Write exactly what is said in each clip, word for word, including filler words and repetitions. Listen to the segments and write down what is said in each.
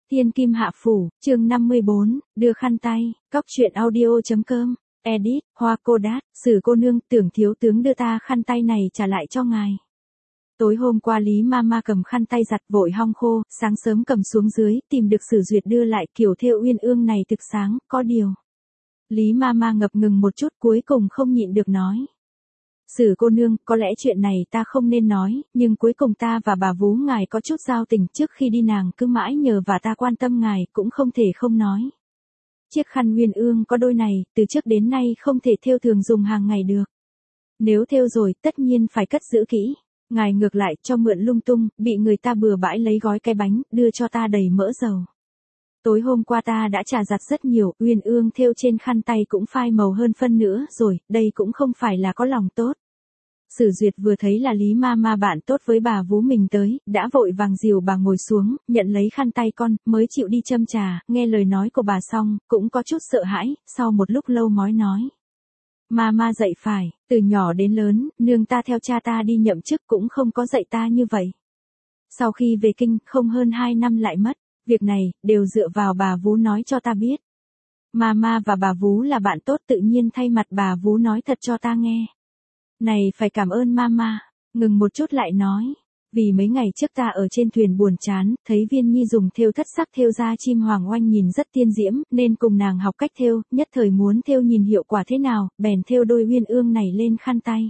Thiên Kim Hạ Phủ, chương năm mươi bốn, đưa khăn tay, cóc truyện audio.com, edit, Hoa Cô Đát, Sử cô nương, tưởng thiếu tướng đưa ta khăn tay này trả lại cho ngài. Tối hôm qua Lý Mama cầm khăn tay giặt vội hong khô, sáng sớm cầm xuống dưới, tìm được Sử Duyệt đưa lại, kiểu thêu uyên ương này thực sáng, có điều. Lý Mama ngập ngừng một chút, cuối cùng không nhịn được nói. Sử cô nương, có lẽ chuyện này ta không nên nói, nhưng cuối cùng ta và bà vú ngài có chút giao tình, trước khi đi nàng cứ mãi nhờ và ta quan tâm ngài, cũng không thể không nói. Chiếc khăn uyên ương có đôi này, từ trước đến nay không thể thêu thường dùng hàng ngày được. Nếu thêu rồi, tất nhiên phải cất giữ kỹ. Ngài ngược lại, cho mượn lung tung, bị người ta bừa bãi lấy gói cái bánh, đưa cho ta đầy mỡ dầu. Tối hôm qua ta đã trà giặt rất nhiều, uyên ương thêu trên khăn tay cũng phai màu hơn phân nữa rồi, đây cũng không phải là có lòng tốt. Sử Duyệt vừa thấy là Lý Mama bạn tốt với bà vú mình tới, đã vội vàng dìu bà ngồi xuống, nhận lấy khăn tay con, mới chịu đi châm trà, nghe lời nói của bà xong, cũng có chút sợ hãi, sau một lúc lâu mói nói. Mama dạy phải, từ nhỏ đến lớn, nương ta theo cha ta đi nhậm chức cũng không có dạy ta như vậy. Sau khi về kinh, không hơn hai năm lại mất, việc này, đều dựa vào bà vú nói cho ta biết. Mama và bà vú là bạn tốt, tự nhiên thay mặt bà vú nói thật cho ta nghe. Này phải cảm ơn Mama, ngừng một chút lại nói. Vì mấy ngày trước ta ở trên thuyền buồn chán, thấy Viên Nhi dùng thêu thất sắc thêu ra chim hoàng oanh nhìn rất tiên diễm, nên cùng nàng học cách thêu, nhất thời muốn thêu nhìn hiệu quả thế nào, bèn thêu đôi uyên ương này lên khăn tay.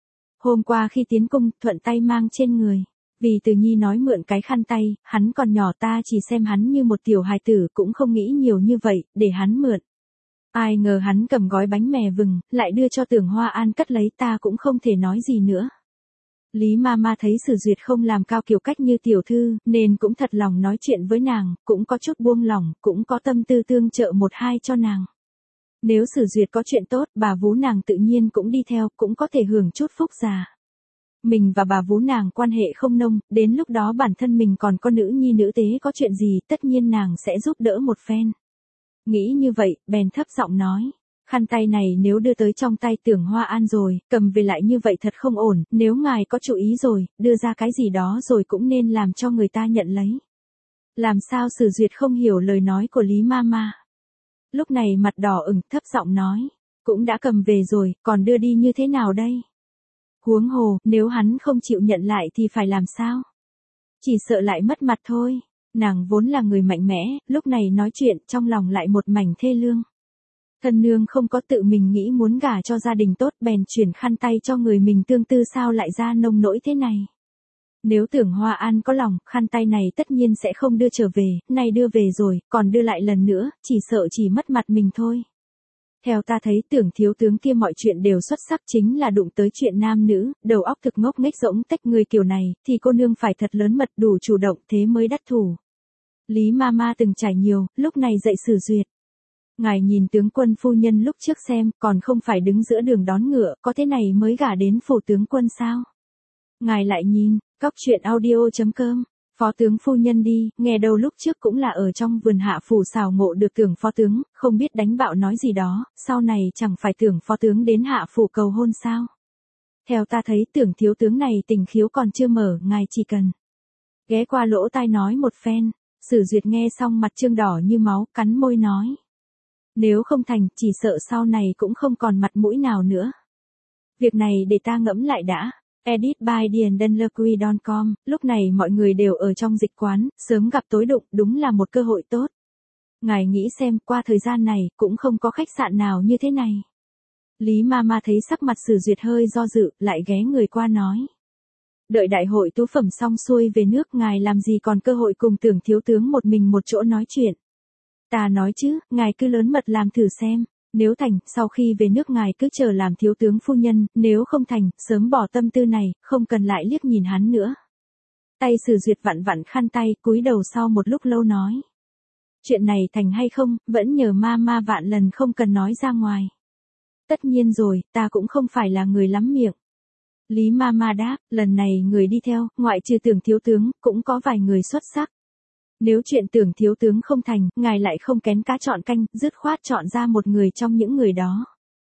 Hôm qua khi tiến cung, thuận tay mang trên người. Vì Từ Nhi nói mượn cái khăn tay, hắn còn nhỏ, ta chỉ xem hắn như một tiểu hài tử, cũng không nghĩ nhiều như vậy, để hắn mượn. Ai ngờ hắn cầm gói bánh mè vừng, lại đưa cho Tưởng Hoa An cất lấy, ta cũng không thể nói gì nữa. Lý Mama thấy Sử Duyệt không làm cao kiểu cách như tiểu thư, nên cũng thật lòng nói chuyện với nàng, cũng có chút buông lỏng, cũng có tâm tư tương trợ một hai cho nàng. Nếu Sử Duyệt có chuyện tốt, bà vú nàng tự nhiên cũng đi theo, cũng có thể hưởng chút phúc già. Mình và bà vú nàng quan hệ không nông, đến lúc đó bản thân mình còn có nữ nhi nữ tế có chuyện gì, tất nhiên nàng sẽ giúp đỡ một phen. Nghĩ như vậy, bèn thấp giọng nói. Khăn tay này nếu đưa tới trong tay Tưởng Hoa An rồi, cầm về lại như vậy thật không ổn, nếu ngài có chủ ý rồi, đưa ra cái gì đó rồi cũng nên làm cho người ta nhận lấy. Làm sao Sử Duyệt không hiểu lời nói của Lý Mama. Lúc này mặt đỏ ửng, thấp giọng nói. Cũng đã cầm về rồi, còn đưa đi như thế nào đây? Huống hồ, nếu hắn không chịu nhận lại thì phải làm sao? Chỉ sợ lại mất mặt thôi. Nàng vốn là người mạnh mẽ, lúc này nói chuyện trong lòng lại một mảnh thê lương. Thân nương không có tự mình nghĩ muốn gả cho gia đình tốt, bèn chuyển khăn tay cho người mình tương tư, sao lại ra nông nỗi thế này. Nếu Tưởng Hoa An có lòng, khăn tay này tất nhiên sẽ không đưa trở về, nay đưa về rồi, còn đưa lại lần nữa, chỉ sợ chỉ mất mặt mình thôi. Theo ta thấy Tưởng thiếu tướng kia mọi chuyện đều xuất sắc, chính là đụng tới chuyện nam nữ, đầu óc thực ngốc nghếch rỗng tách người kiểu này, thì cô nương phải thật lớn mật đủ chủ động, thế mới đắc thủ. Lý Mama từng trải nhiều, lúc này dạy Sử Duyệt. Ngài nhìn tướng quân phu nhân lúc trước xem, còn không phải đứng giữa đường đón ngựa, có thế này mới gả đến phủ tướng quân sao? Ngài lại nhìn, cóc truyện audio.com, phó tướng phu nhân đi, nghe đâu lúc trước cũng là ở trong vườn hạ phủ xào ngộ được Tưởng phó tướng, không biết đánh bạo nói gì đó, sau này chẳng phải Tưởng phó tướng đến hạ phủ cầu hôn sao? Theo ta thấy Tưởng thiếu tướng này tình khiếu còn chưa mở, ngài chỉ cần ghé qua lỗ tai nói một phen. Sử Duyệt nghe xong mặt trương đỏ như máu, cắn môi nói. Nếu không thành, chỉ sợ sau này cũng không còn mặt mũi nào nữa. Việc này để ta ngẫm lại đã. Edit by Điền Đân Lơ Quy chấm com, lúc này mọi người đều ở trong dịch quán, sớm gặp tối đụng, đúng là một cơ hội tốt. Ngài nghĩ xem, qua thời gian này, cũng không có khách sạn nào như thế này. Lý Mama thấy sắc mặt Sử Duyệt hơi do dự, lại ghé người qua nói. Đợi đại hội tú phẩm xong xuôi về nước, ngài làm gì còn cơ hội cùng Tưởng thiếu tướng một mình một chỗ nói chuyện. Ta nói chứ, ngài cứ lớn mật làm thử xem, nếu thành, sau khi về nước ngài cứ chờ làm thiếu tướng phu nhân, nếu không thành, sớm bỏ tâm tư này, không cần lại liếc nhìn hắn nữa. Tay Sử Duyệt vặn vặn khăn tay, cúi đầu sau một lúc lâu nói. Chuyện này thành hay không, vẫn nhờ Mama vạn lần không cần nói ra ngoài. Tất nhiên rồi, ta cũng không phải là người lắm miệng. Lý Mama đáp, lần này người đi theo, ngoại trừ Tưởng thiếu tướng, cũng có vài người xuất sắc. Nếu chuyện Tưởng thiếu tướng không thành, ngài lại không kén cá chọn canh, dứt khoát chọn ra một người trong những người đó.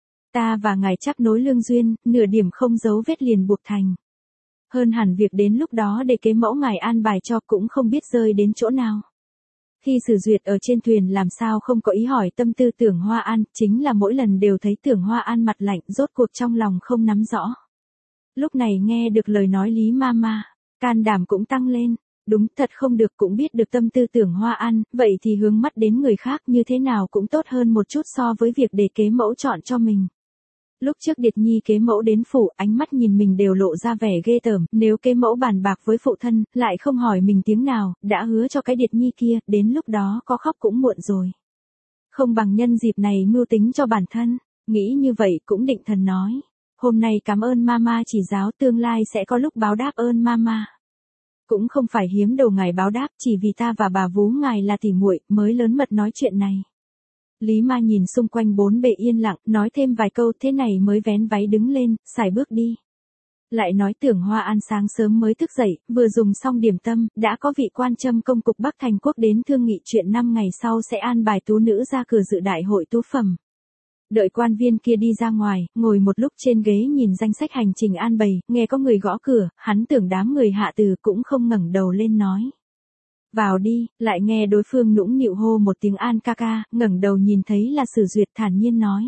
Ta và ngài chắc nối lương duyên, nửa điểm không giấu vết liền buộc thành. Hơn hẳn việc đến lúc đó để kế mẫu ngài an bài cho cũng không biết rơi đến chỗ nào. Khi Sử Duyệt ở trên thuyền làm sao không có ý hỏi tâm tư Tưởng Hoa An, chính là mỗi lần đều thấy Tưởng Hoa An mặt lạnh, rốt cuộc trong lòng không nắm rõ. Lúc này nghe được lời nói Lý Mama, can đảm cũng tăng lên. Đúng thật không được cũng biết được tâm tư Tưởng Hoa An, vậy thì hướng mắt đến người khác như thế nào cũng tốt hơn một chút so với việc để kế mẫu chọn cho mình. Lúc trước Điệt Nhi kế mẫu đến phủ, ánh mắt nhìn mình đều lộ ra vẻ ghê tởm, nếu kế mẫu bàn bạc với phụ thân, lại không hỏi mình tiếng nào, đã hứa cho cái Điệt Nhi kia, đến lúc đó có khóc cũng muộn rồi. Không bằng nhân dịp này mưu tính cho bản thân, nghĩ như vậy cũng định thần nói. Hôm nay cảm ơn Mama chỉ giáo, tương lai sẽ có lúc báo đáp ơn Mama. Cũng không phải hiếm đầu ngài báo đáp, chỉ vì ta và bà vú ngài là tỉ muội mới lớn mật nói chuyện này. Lý Ma nhìn xung quanh bốn bề yên lặng, nói thêm vài câu thế này mới vén váy đứng lên, xài bước đi. Lại nói Tưởng Hoa An sáng sớm mới thức dậy, vừa dùng xong điểm tâm, đã có vị quan châm công cục Bắc Thành Quốc đến thương nghị chuyện năm ngày sau sẽ an bài tú nữ ra cửa dự đại hội tú phẩm. Đợi quan viên kia đi ra ngoài, ngồi một lúc trên ghế nhìn danh sách hành trình an bày, nghe có người gõ cửa, hắn tưởng đám người hạ từ cũng không ngẩng đầu lên nói. Vào đi, lại nghe đối phương nũng nịu hô một tiếng An ca ca, ngẩng đầu nhìn thấy là Sử Duyệt thản nhiên nói.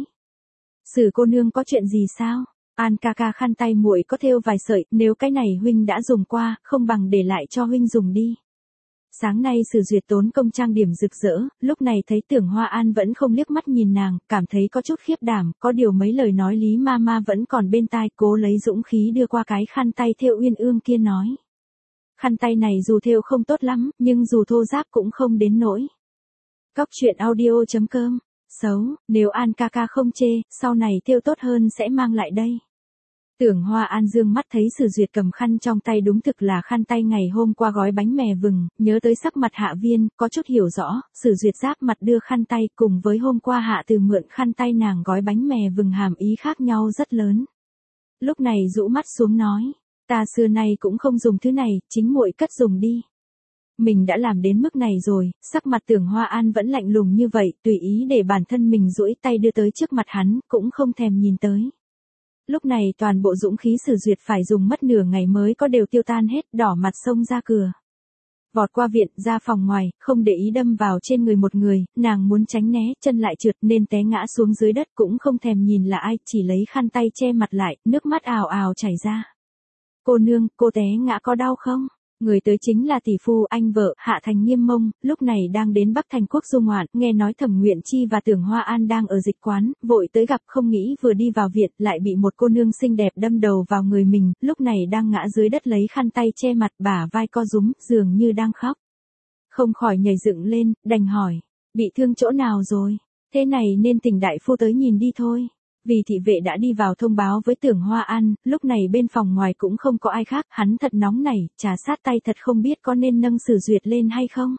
Sử cô nương có chuyện gì sao? An ca ca khăn tay muội có thêu vài sợi, nếu cái này huynh đã dùng qua, không bằng để lại cho huynh dùng đi. Sáng nay Sử Duyệt tốn công trang điểm rực rỡ, lúc này thấy Tưởng Hoa An vẫn không liếc mắt nhìn nàng, cảm thấy có chút khiếp đảm, có điều mấy lời nói Lý Mama vẫn còn bên tai, cố lấy dũng khí đưa qua cái khăn tay thêu uyên ương kia nói. Khăn tay này dù thêu không tốt lắm, nhưng dù thô ráp cũng không đến nỗi. Cóc truyện audio chấm com, xấu, nếu An ca ca không chê, sau này thêu tốt hơn sẽ mang lại đây. Tưởng Hoa An dương mắt thấy Sử Duyệt cầm khăn trong tay đúng thực là khăn tay ngày hôm qua gói bánh mè vừng, nhớ tới sắc mặt Hạ Viên, có chút hiểu rõ, Sử Duyệt giáp mặt đưa khăn tay cùng với hôm qua Hạ Từ mượn khăn tay nàng gói bánh mè vừng hàm ý khác nhau rất lớn. Lúc này rũ mắt xuống nói, ta xưa nay cũng không dùng thứ này, chính muội cất dùng đi. Mình đã làm đến mức này rồi, sắc mặt Tưởng Hoa An vẫn lạnh lùng như vậy, tùy ý để bản thân mình duỗi tay đưa tới trước mặt hắn, cũng không thèm nhìn tới. Lúc này toàn bộ dũng khí Sử Duyệt phải dùng mất nửa ngày mới có đều tiêu tan hết, đỏ mặt xông ra cửa. Vọt qua viện, ra phòng ngoài, không để ý đâm vào trên người một người, nàng muốn tránh né, chân lại trượt nên té ngã xuống dưới đất cũng không thèm nhìn là ai, chỉ lấy khăn tay che mặt lại, nước mắt ào ào chảy ra. Cô nương, cô té ngã có đau không? Người tới chính là tỷ phu anh vợ, Hạ Thành Nghiêm Mông, lúc này đang đến Bắc Thành Quốc du ngoạn, nghe nói Thẩm Nguyện Chi và Tưởng Hoa An đang ở dịch quán, vội tới gặp không nghĩ vừa đi vào viện lại bị một cô nương xinh đẹp đâm đầu vào người mình, lúc này đang ngã dưới đất lấy khăn tay che mặt, bả vai co rúm, dường như đang khóc. Không khỏi nhảy dựng lên, đành hỏi, bị thương chỗ nào rồi? Thế này nên thỉnh đại phu tới nhìn đi thôi. Vì thị vệ đã đi vào thông báo với Tưởng Hoa An, lúc này bên phòng ngoài cũng không có ai khác, hắn thật nóng nảy, trà sát tay thật không biết có nên nâng Sử Duyệt lên hay không.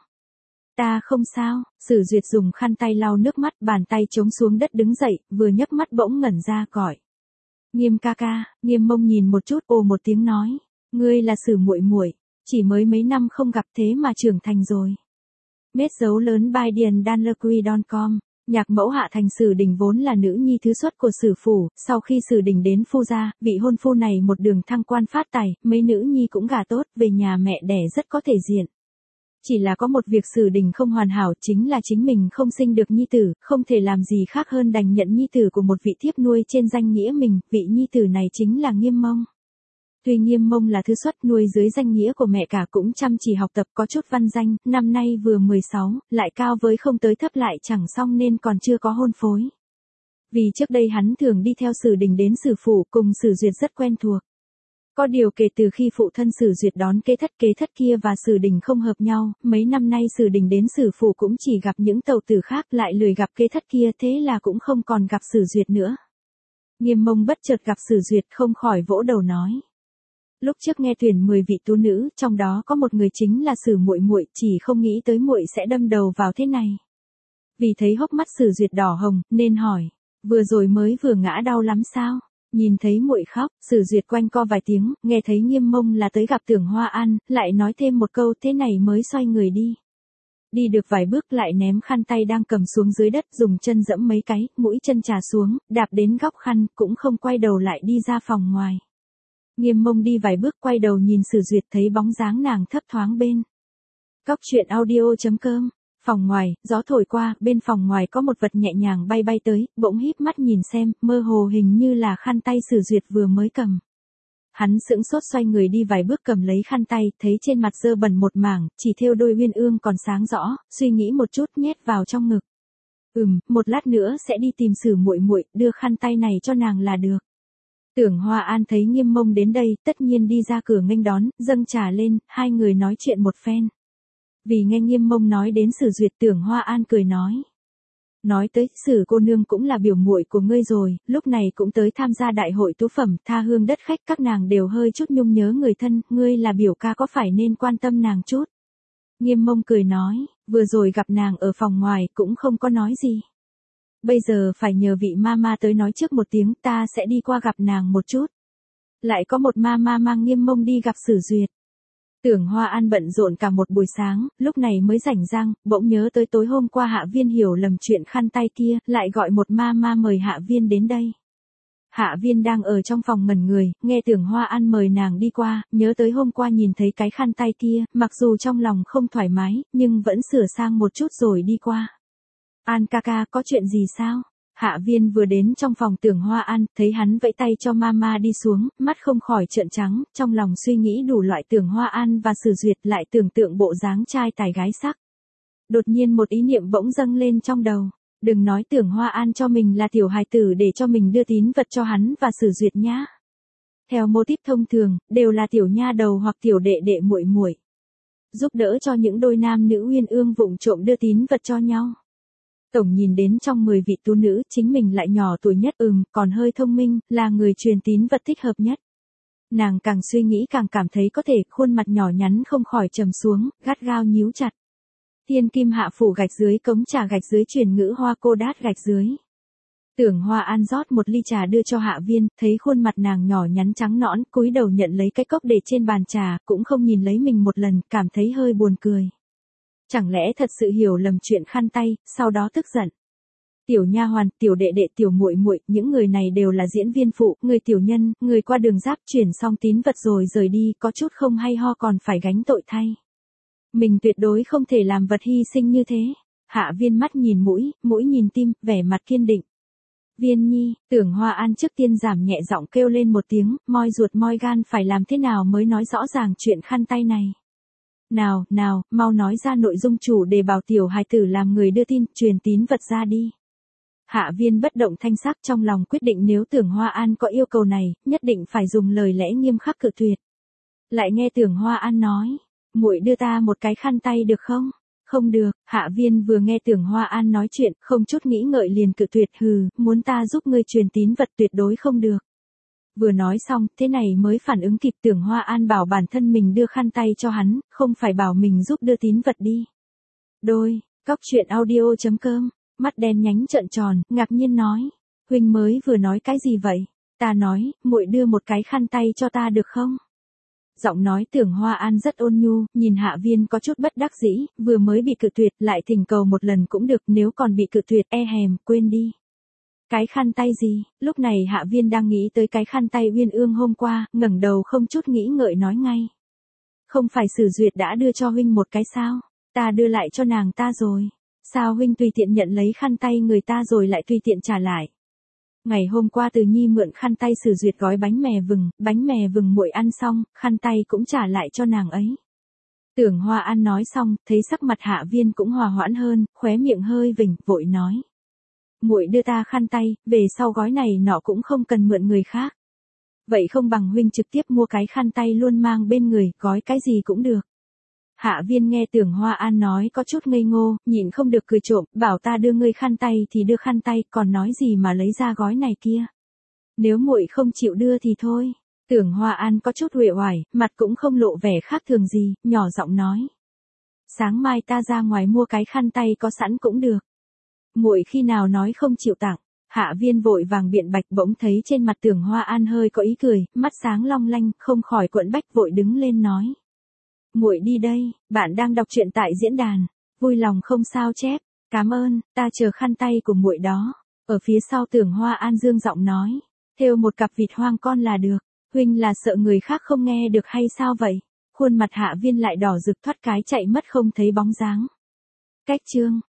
Ta không sao, Sử Duyệt dùng khăn tay lau nước mắt, bàn tay chống xuống đất đứng dậy, vừa nhấc mắt bỗng ngẩn ra gọi. Nghiêm ca ca, Nghiêm Mông nhìn một chút, ồ một tiếng nói, ngươi là Sử muội muội, chỉ mới mấy năm không gặp thế mà trưởng thành rồi. Mết dấu lớn by điền danlequi chấm com. Nhạc mẫu Hạ Thành Sử Đình vốn là nữ nhi thứ xuất của Sử phủ, sau khi Sử Đình đến phu gia, vị hôn phu này một đường thăng quan phát tài, mấy nữ nhi cũng gả tốt, về nhà mẹ đẻ rất có thể diện. Chỉ là có một việc Sử Đình không hoàn hảo chính là chính mình không sinh được nhi tử, không thể làm gì khác hơn đành nhận nhi tử của một vị thiếp nuôi trên danh nghĩa mình, vị nhi tử này chính là Nghiêm Mông. Tuy Nghiêm Mông là thứ xuất nuôi dưới danh nghĩa của mẹ cả cũng chăm chỉ học tập có chút văn danh, năm nay vừa mười sáu, lại cao với không tới thấp lại chẳng xong nên còn chưa có hôn phối. Vì trước đây hắn thường đi theo Sử Đình đến Sử phủ cùng Sử Duyệt rất quen thuộc. Có điều kể từ khi phụ thân Sử Duyệt đón kế thất kế thất kia và Sử Đình không hợp nhau, mấy năm nay Sử Đình đến Sử phủ cũng chỉ gặp những tàu tử khác lại lười gặp kế thất kia thế là cũng không còn gặp Sử Duyệt nữa. Nghiêm Mông bất chợt gặp Sử Duyệt không khỏi vỗ đầu nói. Lúc trước nghe tuyển mười vị tú nữ, trong đó có một người chính là Sử muội muội, chỉ không nghĩ tới muội sẽ đâm đầu vào thế này. Vì thấy hốc mắt Sử Duyệt đỏ hồng, nên hỏi, vừa rồi mới vừa ngã đau lắm sao? Nhìn thấy muội khóc, Sử Duyệt quanh co vài tiếng, nghe thấy Nghiêm Mông là tới gặp Tưởng Hoa An, lại nói thêm một câu thế này mới xoay người đi. Đi được vài bước lại ném khăn tay đang cầm xuống dưới đất, dùng chân dẫm mấy cái, mũi chân trà xuống, đạp đến góc khăn, cũng không quay đầu lại đi ra phòng ngoài. Nghiêm Mông đi vài bước quay đầu nhìn Sử Duyệt thấy bóng dáng nàng thấp thoáng bên. Cóc truyện audio chấm com Phòng ngoài, gió thổi qua, bên phòng ngoài có một vật nhẹ nhàng bay bay tới, bỗng híp mắt nhìn xem, mơ hồ hình như là khăn tay Sử Duyệt vừa mới cầm. Hắn sững sốt xoay người đi vài bước cầm lấy khăn tay, thấy trên mặt dơ bẩn một mảng, chỉ thêu đôi uyên ương còn sáng rõ, suy nghĩ một chút nhét vào trong ngực. Ừm, một lát nữa sẽ đi tìm Sử muội muội, đưa khăn tay này cho nàng là được. Tưởng Hoa An thấy Nghiêm Mông đến đây, tất nhiên đi ra cửa nghênh đón, dâng trà lên, hai người nói chuyện một phen. Vì nghe Nghiêm Mông nói đến Sử Duyệt, Tưởng Hoa An cười nói. Nói tới, Sử cô nương cũng là biểu muội của ngươi rồi, lúc này cũng tới tham gia đại hội tú phẩm, tha hương đất khách, các nàng đều hơi chút nhung nhớ người thân, ngươi là biểu ca có phải nên quan tâm nàng chút. Nghiêm Mông cười nói, vừa rồi gặp nàng ở phòng ngoài, cũng không có nói gì. Bây giờ phải nhờ vị ma ma tới nói trước một tiếng, ta sẽ đi qua gặp nàng một chút. Lại có một ma ma mang Nghiêm Mông đi gặp Sử Duyệt. Tưởng Hoa An bận rộn cả một buổi sáng, lúc này mới rảnh rang, bỗng nhớ tới tối hôm qua Hạ Viên hiểu lầm chuyện khăn tay kia, lại gọi một ma ma mời Hạ Viên đến đây. Hạ Viên đang ở trong phòng ngẩn người, nghe Tưởng Hoa An mời nàng đi qua, nhớ tới hôm qua nhìn thấy cái khăn tay kia, mặc dù trong lòng không thoải mái, nhưng vẫn sửa sang một chút rồi đi qua. An ca ca, có chuyện gì sao? Hạ Viên vừa đến trong phòng Tưởng Hoa An, thấy hắn vẫy tay cho mama đi xuống, mắt không khỏi trợn trắng, trong lòng suy nghĩ đủ loại Tưởng Hoa An và Sử Duyệt, lại tưởng tượng bộ dáng trai tài gái sắc. Đột nhiên một ý niệm bỗng dâng lên trong đầu, đừng nói Tưởng Hoa An cho mình là tiểu hài tử để cho mình đưa tín vật cho hắn và Sử Duyệt nhá. Theo mô típ thông thường, đều là tiểu nha đầu hoặc tiểu đệ đệ muội muội, giúp đỡ cho những đôi nam nữ uyên ương vụng trộm đưa tín vật cho nhau. Tổng nhìn đến trong mười vị tú nữ, chính mình lại nhỏ tuổi nhất, ừm, còn hơi thông minh, là người truyền tín vật thích hợp nhất. Nàng càng suy nghĩ càng cảm thấy có thể, khuôn mặt nhỏ nhắn không khỏi trầm xuống, gắt gao nhíu chặt. Thiên kim hạ phủ gạch dưới cống trà gạch dưới truyền ngữ hoa cô đát gạch dưới. Tưởng Hoa An rót một ly trà đưa cho Hạ Viên, thấy khuôn mặt nàng nhỏ nhắn trắng nõn, cúi đầu nhận lấy cái cốc để trên bàn trà, cũng không nhìn lấy mình một lần, cảm thấy hơi buồn cười. Chẳng lẽ thật sự hiểu lầm chuyện khăn tay, sau đó tức giận. Tiểu nha hoàn, tiểu đệ đệ, tiểu muội muội, những người này đều là diễn viên phụ, người tiểu nhân, người qua đường giáp chuyển xong tín vật rồi rời đi, có chút không hay ho còn phải gánh tội thay. Mình tuyệt đối không thể làm vật hy sinh như thế. Hạ Viên mắt nhìn mũi, mũi nhìn tim, vẻ mặt kiên định. Viên nhi, Tưởng Hoa An trước tiên giảm nhẹ giọng kêu lên một tiếng, moi ruột moi gan, phải làm thế nào mới nói rõ ràng chuyện khăn tay này. Nào, nào, mau nói ra nội dung chủ để bảo tiểu hài tử làm người đưa tin, truyền tín vật ra đi. Hạ Viên bất động thanh sắc, trong lòng quyết định nếu Tưởng Hoa An có yêu cầu này, nhất định phải dùng lời lẽ nghiêm khắc cự tuyệt. Lại nghe Tưởng Hoa An nói, muội đưa ta một cái khăn tay được không? Không được. Hạ Viên vừa nghe Tưởng Hoa An nói chuyện, không chút nghĩ ngợi liền cự tuyệt, hừ, muốn ta giúp ngươi truyền tín vật tuyệt đối không được. Vừa nói xong, thế này mới phản ứng kịp, Tưởng Hoa An bảo bản thân mình đưa khăn tay cho hắn, không phải bảo mình giúp đưa tín vật đi. Đôi, cóc truyện audio chấm com, mắt đen nhánh trợn tròn, ngạc nhiên nói, huynh mới vừa nói cái gì vậy? Ta nói, muội đưa một cái khăn tay cho ta được không? Giọng nói Tưởng Hoa An rất ôn nhu, nhìn Hạ Viên có chút bất đắc dĩ, vừa mới bị cự tuyệt, lại thỉnh cầu một lần cũng được, nếu còn bị cự tuyệt, e hèm, quên đi. Cái khăn tay gì? Lúc này Hạ Viên đang nghĩ tới cái khăn tay uyên ương hôm qua, ngẩng đầu không chút nghĩ ngợi nói ngay. Không phải Sử Duyệt đã đưa cho huynh một cái sao? Ta đưa lại cho nàng ta rồi. Sao huynh tùy tiện nhận lấy khăn tay người ta rồi lại tùy tiện trả lại? Ngày hôm qua Từ Nhi mượn khăn tay Sử Duyệt gói bánh mè vừng, bánh mè vừng muội ăn xong, khăn tay cũng trả lại cho nàng ấy. Tưởng Hoa An nói xong, thấy sắc mặt Hạ Viên cũng hòa hoãn hơn, khóe miệng hơi vểnh, vội nói. Muội đưa ta khăn tay, về sau gói này nọ cũng không cần mượn người khác. Vậy không bằng huynh trực tiếp mua cái khăn tay luôn mang bên người, gói cái gì cũng được. Hạ Viên nghe Tưởng Hoa An nói có chút ngây ngô, nhịn không được cười trộm, bảo ta đưa ngươi khăn tay thì đưa khăn tay, còn nói gì mà lấy ra gói này kia. Nếu muội không chịu đưa thì thôi. Tưởng Hoa An có chút uể oải, mặt cũng không lộ vẻ khác thường gì, nhỏ giọng nói. Sáng mai ta ra ngoài mua cái khăn tay có sẵn cũng được. Muội khi nào nói không chịu tặng? Hạ Viên vội vàng biện bạch, bỗng thấy trên mặt Tưởng Hoa An hơi có ý cười, mắt sáng long lanh, không khỏi quẫn bách, vội đứng lên nói. Muội đi đây, bạn đang đọc truyện tại diễn đàn, vui lòng không sao chép, cảm ơn, ta chờ khăn tay của muội đó. Ở phía sau Tưởng Hoa An dương giọng nói, thêu một cặp vịt hoang con là được, huynh là sợ người khác không nghe được hay sao vậy? Khuôn mặt Hạ Viên lại đỏ rực, thoát cái chạy mất không thấy bóng dáng. Cách chương